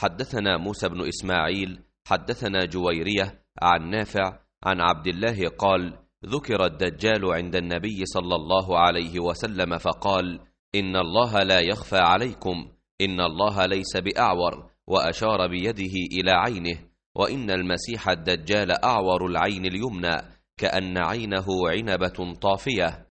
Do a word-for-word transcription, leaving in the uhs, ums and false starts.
حدثنا موسى بن إسماعيل حدثنا جويرية عن نافع عن عبد الله قال: ذكر الدجال عند النبي صلى الله عليه وسلم فقال: إن الله لا يخفى عليكم، إن الله ليس بأعور، وأشار بيده إلى عينه، وإن المسيح الدجال أعور العين اليمنى كأن عينه عنبة طافية.